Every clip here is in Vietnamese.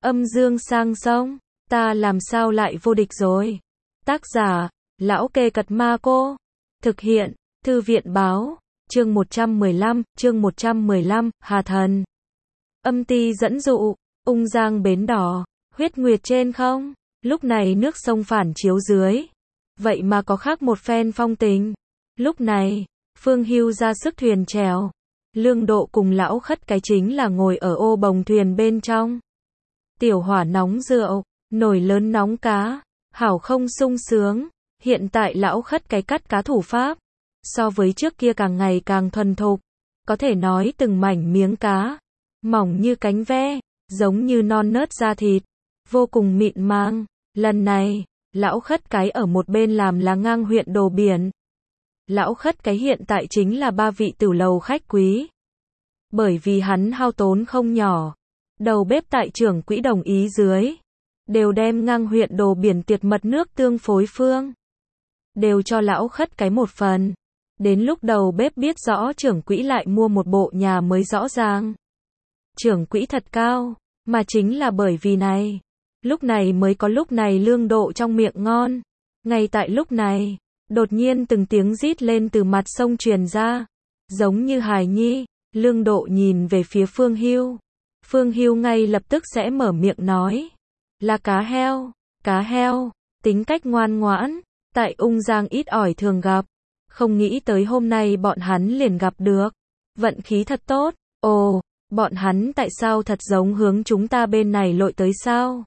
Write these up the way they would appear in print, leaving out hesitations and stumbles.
Âm dương sang sông, ta làm sao lại vô địch rồi. Tác giả, Lão Kê Cật Ma Cô. Thực hiện, Thư viện báo, chương 115, Hà Thần. Âm ti dẫn dụ, ung giang bến đỏ, huyết nguyệt trên không. Lúc này nước sông phản chiếu dưới. Vậy mà có khác một phen phong tình. Lúc này, Phương Hưu ra sức thuyền chèo. Lương Độ cùng lão khất cái chính là ngồi ở ô bồng thuyền bên trong. Tiểu hỏa nóng rượu, nồi lớn nóng cá, hảo không sung sướng. Hiện tại lão khất cái cắt cá thủ pháp, so với trước kia càng ngày càng thuần thục. Có thể nói từng mảnh miếng cá, mỏng như cánh ve, giống như non nớt da thịt, vô cùng mịn màng. Lần này, lão khất cái ở một bên làm là ngang huyện đồ biển. Lão khất cái hiện tại chính là 3 vị tử lầu khách quý. Bởi vì hắn hao tốn không nhỏ, đầu bếp tại trưởng quỹ đồng ý dưới, đều đem ngang huyện đồ biển tiệt mật nước tương phối phương, đều cho lão khất cái một phần. Đến lúc đầu bếp biết rõ trưởng quỹ lại mua một bộ nhà mới rõ ràng. Trưởng quỹ thật cao, mà chính là bởi vì này, lúc này mới có lúc này Lương Độ trong miệng ngon. Ngay tại lúc này, đột nhiên từng tiếng rít lên từ mặt sông truyền ra, giống như hài nhi. Lương Độ nhìn về phía Phương Hưu. Phương Hưu ngay lập tức sẽ mở miệng nói, là cá heo. Cá heo, tính cách ngoan ngoãn, tại ung giang ít ỏi thường gặp. Không nghĩ tới hôm nay bọn hắn liền gặp được. Vận khí thật tốt. Ồ, bọn hắn tại sao thật giống hướng chúng ta bên này lội tới sao?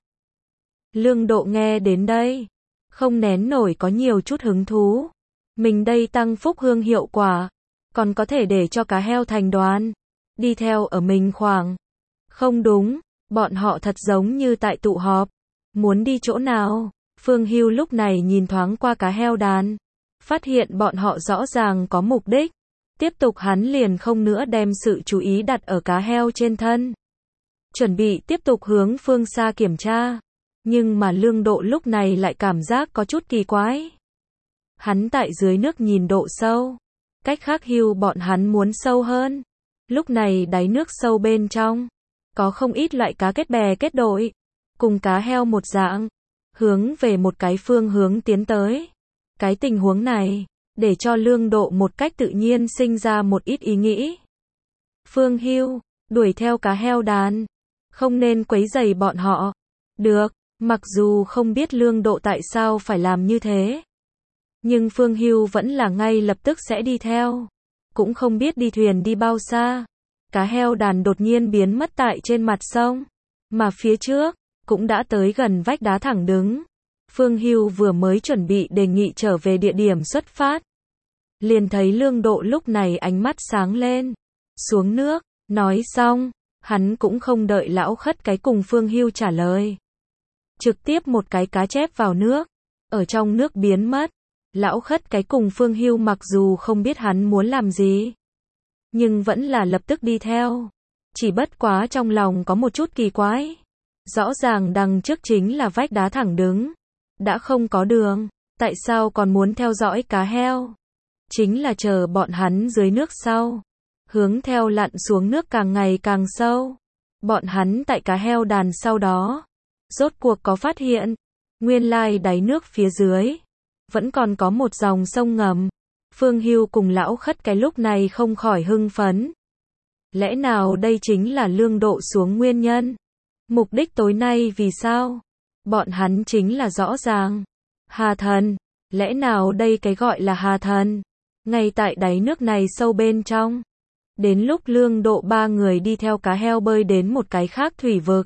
Lương Độ nghe đến đây, không nén nổi có nhiều chút hứng thú. Mình đây tăng phúc hương hiệu quả, còn có thể để cho cá heo thành đoàn, đi theo ở mình khoảng. Không đúng, bọn họ thật giống như tại tụ họp. Muốn đi chỗ nào? Phương Hưu lúc này nhìn thoáng qua cá heo đàn, phát hiện bọn họ rõ ràng có mục đích. Tiếp tục hắn liền không nữa đem sự chú ý đặt ở cá heo trên thân. Chuẩn bị tiếp tục hướng phương xa kiểm tra. Nhưng mà Lương Độ lúc này lại cảm giác có chút kỳ quái. Hắn tại dưới nước nhìn độ sâu. Cách khác Hưu bọn hắn muốn sâu hơn. Lúc này đáy nước sâu bên trong, có không ít loại cá kết bè kết đội, cùng cá heo một dạng, hướng về một cái phương hướng tiến tới. Cái tình huống này, để cho Lương Độ một cách tự nhiên sinh ra một ít ý nghĩ. Phương Hưu, đuổi theo cá heo đàn, không nên quấy rầy bọn họ. Được, mặc dù không biết Lương Độ tại sao phải làm như thế, nhưng Phương Hưu vẫn là ngay lập tức sẽ đi theo. Cũng không biết đi thuyền đi bao xa, cá heo đàn đột nhiên biến mất tại trên mặt sông, mà phía trước cũng đã tới gần vách đá thẳng đứng. Phương Hưu vừa mới chuẩn bị đề nghị trở về địa điểm xuất phát, liền thấy Lương Độ lúc này ánh mắt sáng lên, xuống nước. Nói xong, hắn cũng không đợi lão khất cái cùng Phương Hưu trả lời, trực tiếp một cái cá chép vào nước, ở trong nước biến mất. Lão khất cái cùng Phương Hưu mặc dù không biết hắn muốn làm gì, nhưng vẫn là lập tức đi theo. Chỉ bất quá trong lòng có một chút kỳ quái. Rõ ràng đằng trước chính là vách đá thẳng đứng, đã không có đường, tại sao còn muốn theo dõi cá heo? Chính là chờ bọn hắn dưới nước sau, hướng theo lặn xuống nước càng ngày càng sâu. Bọn hắn tại cá heo đàn sau đó, rốt cuộc có phát hiện, nguyên lai đáy nước phía dưới vẫn còn có một dòng sông ngầm. Phương Hưu cùng lão khất cái lúc này không khỏi hưng phấn. Lẽ nào đây chính là Lương Độ xuống nguyên nhân? Mục đích tối nay vì sao? Bọn hắn chính là rõ ràng. Hà Thần, lẽ nào đây cái gọi là Hà Thần? Ngay tại đáy nước này sâu bên trong. Đến lúc Lương Độ 3 người đi theo cá heo bơi đến một cái khác thủy vực.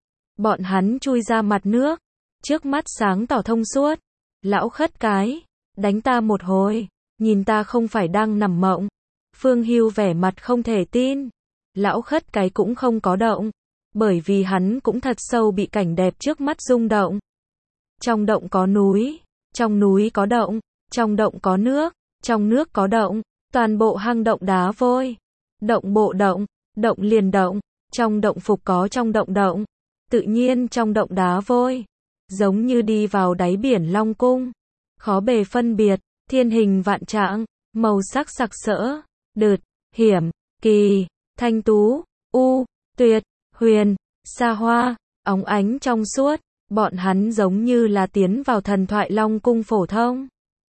Bọn hắn chui ra mặt nước, trước mắt sáng tỏ thông suốt. Lão khất cái, đánh ta một hồi, nhìn ta không phải đang nằm mộng. Phương Hưu vẻ mặt không thể tin. Lão khất cái cũng không có động, bởi vì hắn cũng thật sâu bị cảnh đẹp trước mắt rung động. Trong động có núi, trong núi có động, trong động có nước, trong nước có động, toàn bộ hang động đá vôi. Động bộ động, động liền động, trong động phục có trong động động, tự nhiên trong động đá vôi, giống như đi vào đáy biển Long Cung. Khó bề phân biệt, thiên hình vạn trạng, màu sắc sặc sỡ, đượt, hiểm, kỳ, thanh tú, u, tuyệt, huyền, xa hoa, óng ánh trong suốt, bọn hắn giống như là tiến vào thần thoại Long cung phổ thông,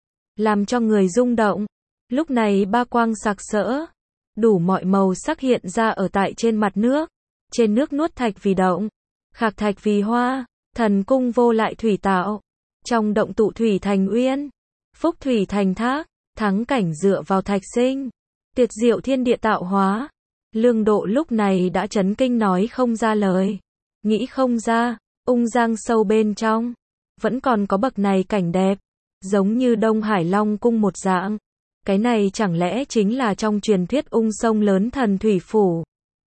làm cho người rung động. Lúc này ba quang sặc sỡ, đủ mọi màu sắc hiện ra ở tại trên mặt nước. Trên nước nuốt thạch vì động, khạc thạch vì hoa, thần cung vô lại thủy tạo. Trong động tụ thủy thành uyên, phúc thủy thành thác, thắng cảnh dựa vào thạch sinh, tuyệt diệu thiên địa tạo hóa. Lương Độ lúc này đã chấn kinh nói không ra lời, nghĩ không ra, ung giang sâu bên trong, vẫn còn có bậc này cảnh đẹp, giống như Đông Hải Long cung một dạng. Cái này chẳng lẽ chính là trong truyền thuyết ung sông lớn thần thủy phủ.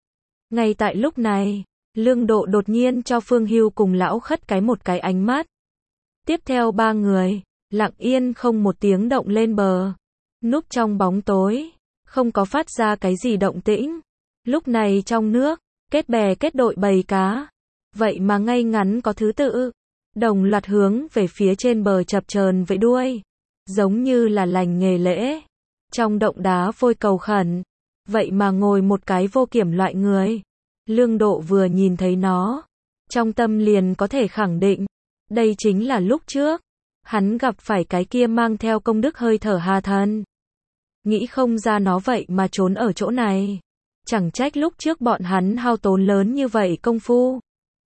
Ngay tại lúc này, Lương Độ đột nhiên cho Phương Hưu cùng Lão Khất cái một cái ánh mắt. Tiếp theo ba người, lặng yên không một tiếng động lên bờ, núp trong bóng tối, không có phát ra cái gì động tĩnh. Lúc này trong nước, kết bè kết đội bầy cá, vậy mà ngay ngắn có thứ tự, đồng loạt hướng về phía trên bờ chập chờn vẫy đuôi, giống như là lành nghề lễ. Trong động đá vôi cầu khẩn, vậy mà ngồi một cái vô kiểm loại người. Lương Độ vừa nhìn thấy nó, trong tâm liền có thể khẳng định, đây chính là lúc trước hắn gặp phải cái kia mang theo công đức hơi thở Hà Thần. Nghĩ không ra nó vậy mà trốn ở chỗ này. Chẳng trách lúc trước bọn hắn hao tốn lớn như vậy công phu,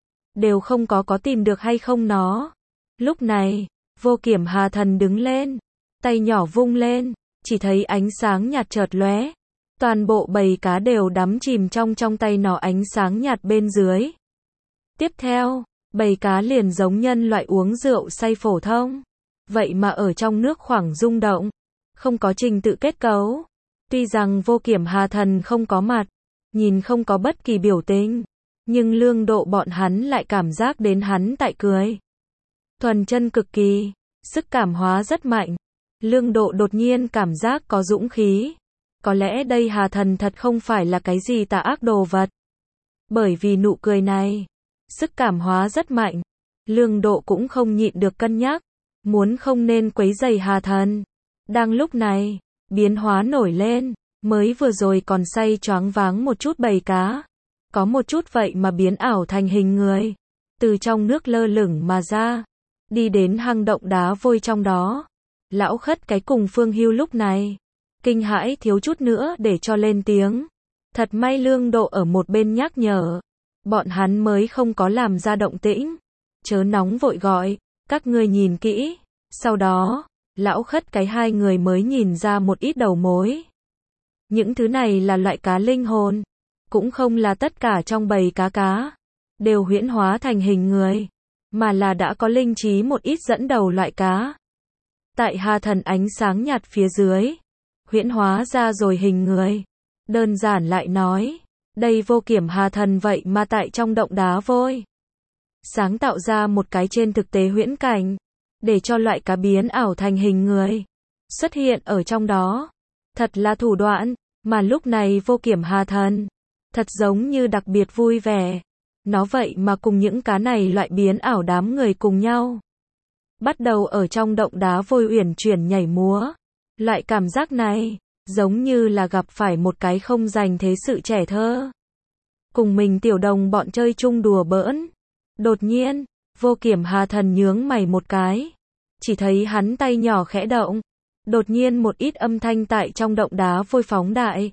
đều không có tìm được hay không nó. Lúc này, vô kiểm Hà Thần đứng lên, tay nhỏ vung lên, chỉ thấy ánh sáng nhạt chợt lóe. Toàn bộ bầy cá đều đắm chìm trong tay nó ánh sáng nhạt bên dưới. Tiếp theo, bầy cá liền giống nhân loại uống rượu say phổ thông, vậy mà ở trong nước khoảng rung động, không có trình tự kết cấu. Tuy rằng vô kiểm Hà Thần không có mặt, nhìn không có bất kỳ biểu tình, nhưng Lương Độ bọn hắn lại cảm giác đến hắn tại cười. Thuần chân cực kỳ, sức cảm hóa rất mạnh. Lương Độ đột nhiên cảm giác có dũng khí. Có lẽ đây Hà Thần thật không phải là cái gì tà ác đồ vật. Bởi vì nụ cười này, sức cảm hóa rất mạnh. Lương Độ cũng không nhịn được cân nhắc, muốn không nên quấy rầy Hà Thần. Đang lúc này, biến hóa nổi lên, mới vừa rồi còn say choáng váng một chút bầy cá, có một chút vậy mà biến ảo thành hình người, từ trong nước lơ lửng mà ra, đi đến hang động đá vôi trong đó. Lão Khất cái cùng Phương Hưu lúc này, kinh hãi thiếu chút nữa để cho lên tiếng. Thật may Lương Độ ở một bên nhắc nhở, bọn hắn mới không có làm ra động tĩnh. Chớ nóng vội gọi, các ngươi nhìn kỹ. Sau đó, Lão Khất cái hai người mới nhìn ra một ít đầu mối. Những thứ này là loại cá linh hồn, cũng không là tất cả trong bầy cá đều huyễn hóa thành hình người, mà là đã có linh trí một ít dẫn đầu loại cá. Tại Hà Thần ánh sáng nhạt phía dưới, huyễn hóa ra rồi hình người. Đơn giản lại nói, đây vô kiểm Hà Thần vậy mà tại trong động đá vôi, sáng tạo ra một cái trên thực tế huyễn cảnh, để cho loại cá biến ảo thành hình người, xuất hiện ở trong đó. Thật là thủ đoạn, mà lúc này vô kiểm Hà Thần, thật giống như đặc biệt vui vẻ. Nó vậy mà cùng những cá này loại biến ảo đám người cùng nhau. Bắt đầu ở trong động đá vôi uyển chuyển nhảy múa. Loại cảm giác này, giống như là gặp phải một cái không dành thế sự trẻ thơ. Cùng mình tiểu đồng bọn chơi chung đùa bỡn. Đột nhiên, vô kiểm Hà Thần nhướng mày một cái. Chỉ thấy hắn tay nhỏ khẽ động. Đột nhiên một ít âm thanh tại trong động đá vôi phóng đại.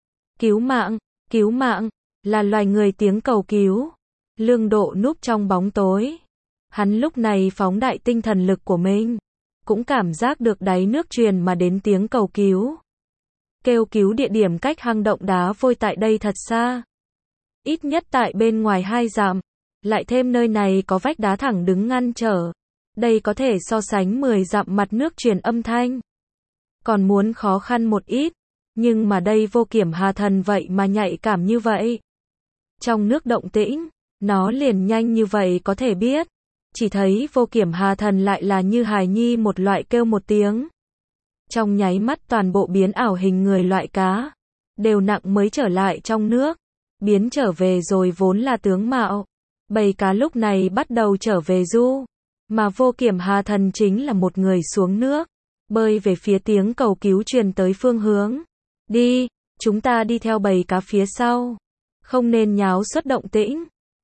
Cứu mạng, là loài người tiếng cầu cứu. Lương Độ núp trong bóng tối. Hắn lúc này phóng đại tinh thần lực của mình, cũng cảm giác được đáy nước truyền mà đến tiếng cầu cứu. Kêu cứu địa điểm cách hang động đá vôi tại đây thật xa. Ít nhất tại bên ngoài 2 dặm, lại thêm nơi này có vách đá thẳng đứng ngăn trở. Đây có thể so sánh 10 dặm mặt nước truyền âm thanh. Còn muốn khó khăn một ít, nhưng mà đây vô kiểm Hà Thần vậy mà nhạy cảm như vậy. Trong nước động tĩnh, nó liền nhanh như vậy có thể biết. Chỉ thấy vô kiểm Hà Thần lại là như hài nhi một loại kêu một tiếng. Trong nháy mắt toàn bộ biến ảo hình người loại cá, đều nặng mới trở lại trong nước. Biến trở về rồi vốn là tướng mạo. Bầy cá lúc này bắt đầu trở về du. Mà vô kiểm Hà Thần chính là một người xuống nước, bơi về phía tiếng cầu cứu truyền tới phương hướng. Đi, chúng ta đi theo bầy cá phía sau. Không nên nháo xuất động tĩnh.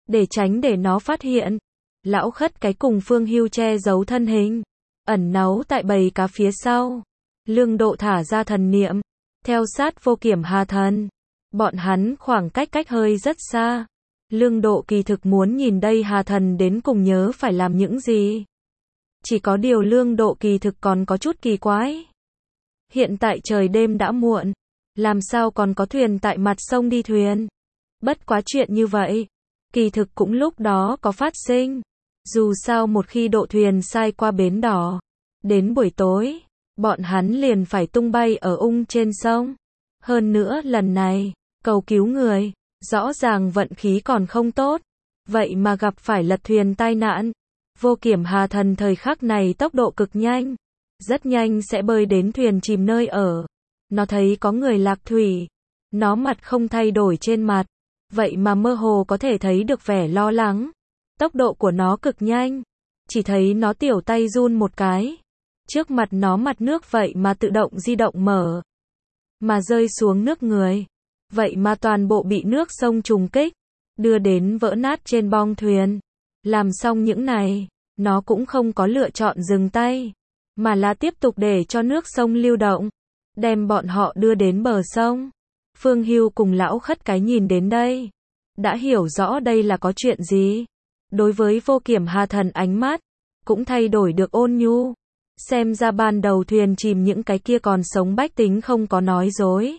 để tránh để nó phát hiện. Lão Khất Cái cùng Phương Hưu che giấu thân hình, ẩn náu tại bầy cá phía sau. Lương Độ thả ra thần niệm, theo sát Vô Kiểm Hà Thần. Bọn hắn khoảng cách hơi rất xa. Lương Độ kỳ thực muốn nhìn đây Hà Thần đến cùng nhớ phải làm những gì. Chỉ có điều Lương Độ kỳ thực còn có chút kỳ quái. Hiện tại trời đêm đã muộn, làm sao còn có thuyền tại mặt sông đi thuyền. Bất quá chuyện như vậy, kỳ thực cũng lúc đó có phát sinh. Dù sao một khi độ thuyền sai qua bến đỏ, đến buổi tối, bọn hắn liền phải tung bay ở trên sông. Hơn nữa lần này, cầu cứu người, rõ ràng vận khí còn không tốt, vậy mà gặp phải lật thuyền tai nạn. Vô Kiểm Hà Thần thời khắc này tốc độ cực nhanh, rất nhanh sẽ bơi đến thuyền chìm nơi ở. Nó thấy có người lạc thủy, nó mặt không thay đổi trên mặt, vậy mà mơ hồ có thể thấy được vẻ lo lắng. Tốc độ của nó cực nhanh, chỉ thấy nó tiểu tay run một cái. Trước mặt nó mặt nước vậy mà tự động di động mở, mà rơi xuống nước người. Vậy mà toàn bộ bị nước sông trùng kích, đưa đến vỡ nát trên bong thuyền. Làm xong những này, nó cũng không có lựa chọn dừng tay, mà là tiếp tục để cho nước sông lưu động, đem bọn họ đưa đến bờ sông. Phương Hưu cùng Lão Khất Cái nhìn đến đây, đã hiểu rõ đây là có chuyện gì. Đối với Vô Kiểm Hà Thần ánh mắt, cũng thay đổi được ôn nhu. Xem ra ban đầu thuyền chìm những cái kia còn sống bách tính không có nói dối.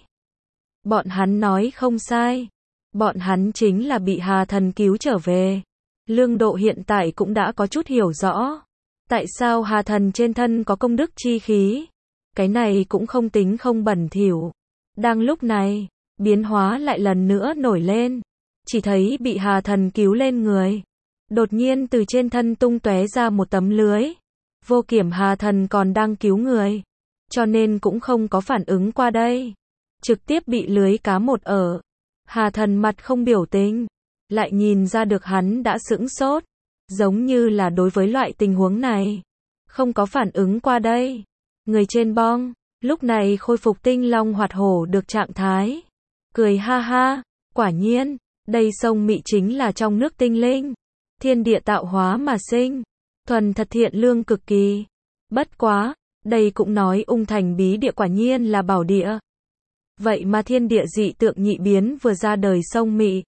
Bọn hắn nói không sai. Bọn hắn chính là bị Hà Thần cứu trở về. Lương Độ hiện tại cũng đã có chút hiểu rõ. Tại sao Hà Thần trên thân có công đức chi khí? Cái này cũng không tính không bẩn thỉu. Đang lúc này, biến hóa lại lần nữa nổi lên. Chỉ thấy bị Hà Thần cứu lên người, đột nhiên từ trên thân tung tóe ra một tấm lưới. Vô Kiểm Hà Thần còn đang cứu người, cho nên cũng không có phản ứng qua đây. Trực tiếp bị lưới cá một ở. Hà Thần mặt không biểu tình, lại nhìn ra được hắn đã sững sốt. Giống như là đối với loại tình huống này, không có phản ứng qua đây. Người trên bong, lúc này khôi phục tinh long hoạt hổ được trạng thái. Cười ha ha, quả nhiên, đây sông Mị chính là trong nước tinh linh. Thiên địa tạo hóa mà sinh, thuần thật thiện lương cực kỳ. Bất quá, đây cũng nói Thành bí địa quả nhiên là bảo địa. Vậy mà thiên địa dị tượng nhị biến vừa ra đời sông Mị.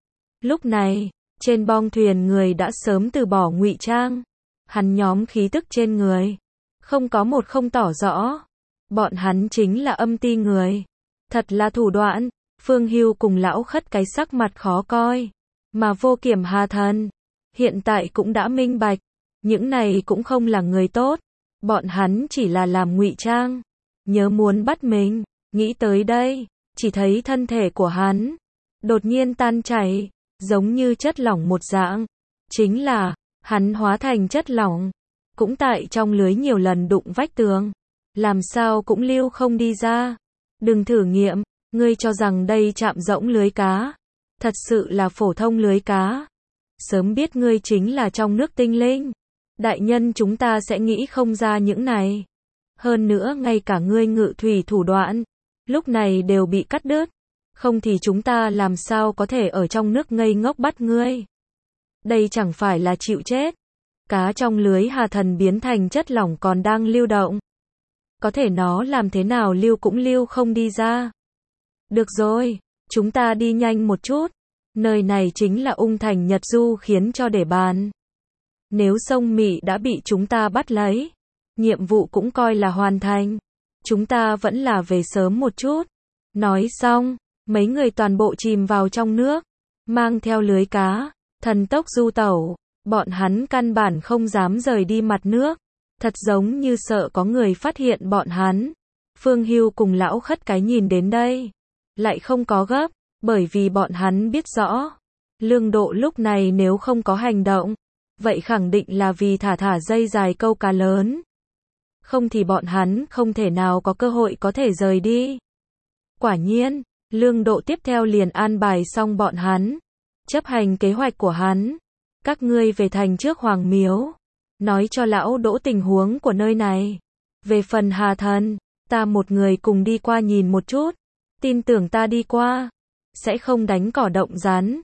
Lúc này, trên bong thuyền người đã sớm từ bỏ ngụy trang. Hắn nhóm khí tức trên người, không có một không tỏ rõ. Bọn hắn chính là âm ti người. Thật là thủ đoạn. Phương Hưu cùng Lão Khất Cái sắc mặt khó coi. Mà Vô Kiểm Hà Thần hiện tại cũng đã minh bạch, những này cũng không là người tốt, bọn hắn chỉ là làm ngụy trang, nhớ muốn bắt mình. Nghĩ tới đây, chỉ thấy thân thể của hắn đột nhiên tan chảy, giống như chất lỏng một dạng. Chính là, hắn hóa thành chất lỏng, cũng tại trong lưới nhiều lần đụng vách tường, làm sao cũng lưu không đi ra. Đừng thử nghiệm, ngươi cho rằng đây chạm rỗng lưới cá, thật sự là phổ thông lưới cá. Sớm biết ngươi chính là trong nước tinh linh, đại nhân chúng ta sẽ nghĩ không ra những này. Hơn nữa ngay cả ngươi ngự thủy thủ đoạn, lúc này đều bị cắt đứt. Không thì chúng ta làm sao có thể ở trong nước ngây ngốc bắt ngươi. Đây chẳng phải là chịu chết. Cá trong lưới Hà Thần biến thành chất lỏng còn đang lưu động. Có thể nó làm thế nào lưu cũng lưu không đi ra. Được rồi, chúng ta đi nhanh một chút. Nơi này chính là Thành Nhật Du khiến cho để bàn. Nếu sông Mị đã bị chúng ta bắt lấy, nhiệm vụ cũng coi là hoàn thành. Chúng ta vẫn là về sớm một chút. Nói xong, mấy người toàn bộ chìm vào trong nước, mang theo lưới cá, thần tốc du tẩu. Bọn hắn căn bản không dám rời đi mặt nước, thật giống như sợ có người phát hiện bọn hắn. Phương Hưu cùng Lão Khất Cái nhìn đến đây, lại không có gấp, bởi vì bọn hắn biết rõ, Lương Độ lúc này nếu không có hành động, vậy khẳng định là vì thả dây dài câu cá lớn. Không thì bọn hắn không thể nào có cơ hội có thể rời đi. Quả nhiên, Lương Độ tiếp theo liền an bài xong bọn hắn, chấp hành kế hoạch của hắn. Các ngươi về thành trước Hoàng Miếu, nói cho lão Đỗ tình huống của nơi này. Về phần Hà Thần, ta một người cùng đi qua nhìn một chút. Tin tưởng ta đi qua, sẽ không đánh cỏ động rắn.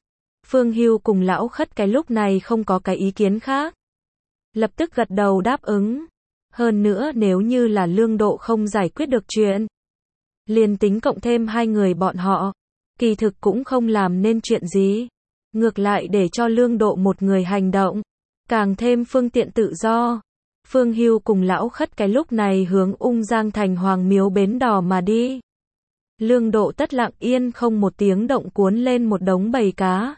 Phương Hưu cùng lão khất cái lúc này không có cái ý kiến khác. Lập tức gật đầu đáp ứng. Hơn nữa nếu như là Lương Độ không giải quyết được chuyện, liền tính cộng thêm hai người bọn họ, kỳ thực cũng không làm nên chuyện gì. Ngược lại để cho Lương Độ một người hành động, càng thêm phương tiện tự do. Phương Hưu cùng lão khất cái lúc này hướng Ung Giang thành Hoàng Miếu bến đò mà đi. Lương Độ tất lặng yên không một tiếng động cuốn lên một đống bầy cá,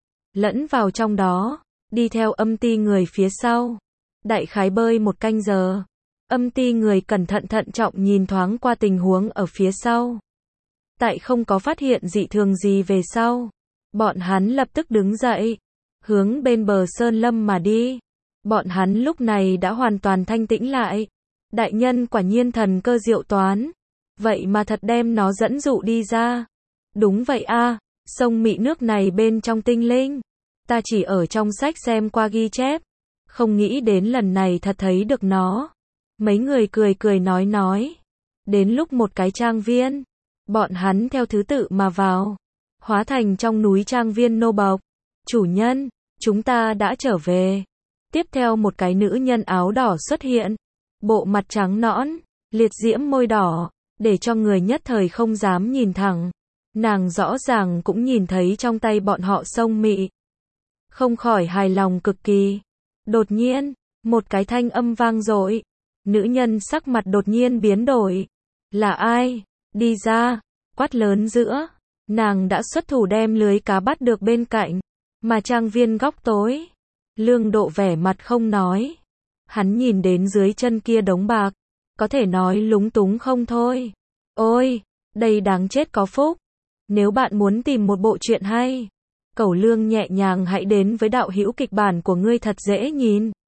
lẫn vào trong đó, đi theo Âm Ti người phía sau. Đại khái bơi một canh giờ, Âm Ti người cẩn thận thận trọng nhìn thoáng qua tình huống ở phía sau. Tại không có phát hiện dị thường gì về sau, bọn hắn lập tức đứng dậy, hướng bên bờ sơn lâm mà đi. Bọn hắn lúc này đã hoàn toàn thanh tĩnh lại. Đại nhân quả nhiên thần cơ diệu toán, vậy mà thật đem nó dẫn dụ đi ra. Đúng vậy a, sông Mị nước này bên trong tinh linh, ta chỉ ở trong sách xem qua ghi chép, không nghĩ đến lần này thật thấy được nó. Mấy người cười cười nói. Đến lúc một cái trang viên, bọn hắn theo thứ tự mà vào, hóa thành trong núi trang viên nô bộc. Chủ nhân, chúng ta đã trở về. Tiếp theo một cái nữ nhân áo đỏ xuất hiện, bộ mặt trắng nõn, liệt diễm môi đỏ, để cho người nhất thời không dám nhìn thẳng. Nàng rõ ràng cũng nhìn thấy trong tay bọn họ sông Mị, không khỏi hài lòng cực kỳ. Đột nhiên, một cái thanh âm vang dội, nữ nhân sắc mặt đột nhiên biến đổi. Là ai? Đi ra, quát lớn giữa. Nàng đã xuất thủ đem lưới cá bắt được bên cạnh, mà trang viên góc tối. Lương Độ vẻ mặt không nói. Hắn nhìn đến dưới chân kia đống bạc, có thể nói lúng túng không thôi. Ôi, đây đáng chết có phúc. Nếu bạn muốn tìm một bộ truyện hay, Cẩu Lương nhẹ nhàng hãy đến với đạo hữu kịch bản của ngươi thật dễ nhìn.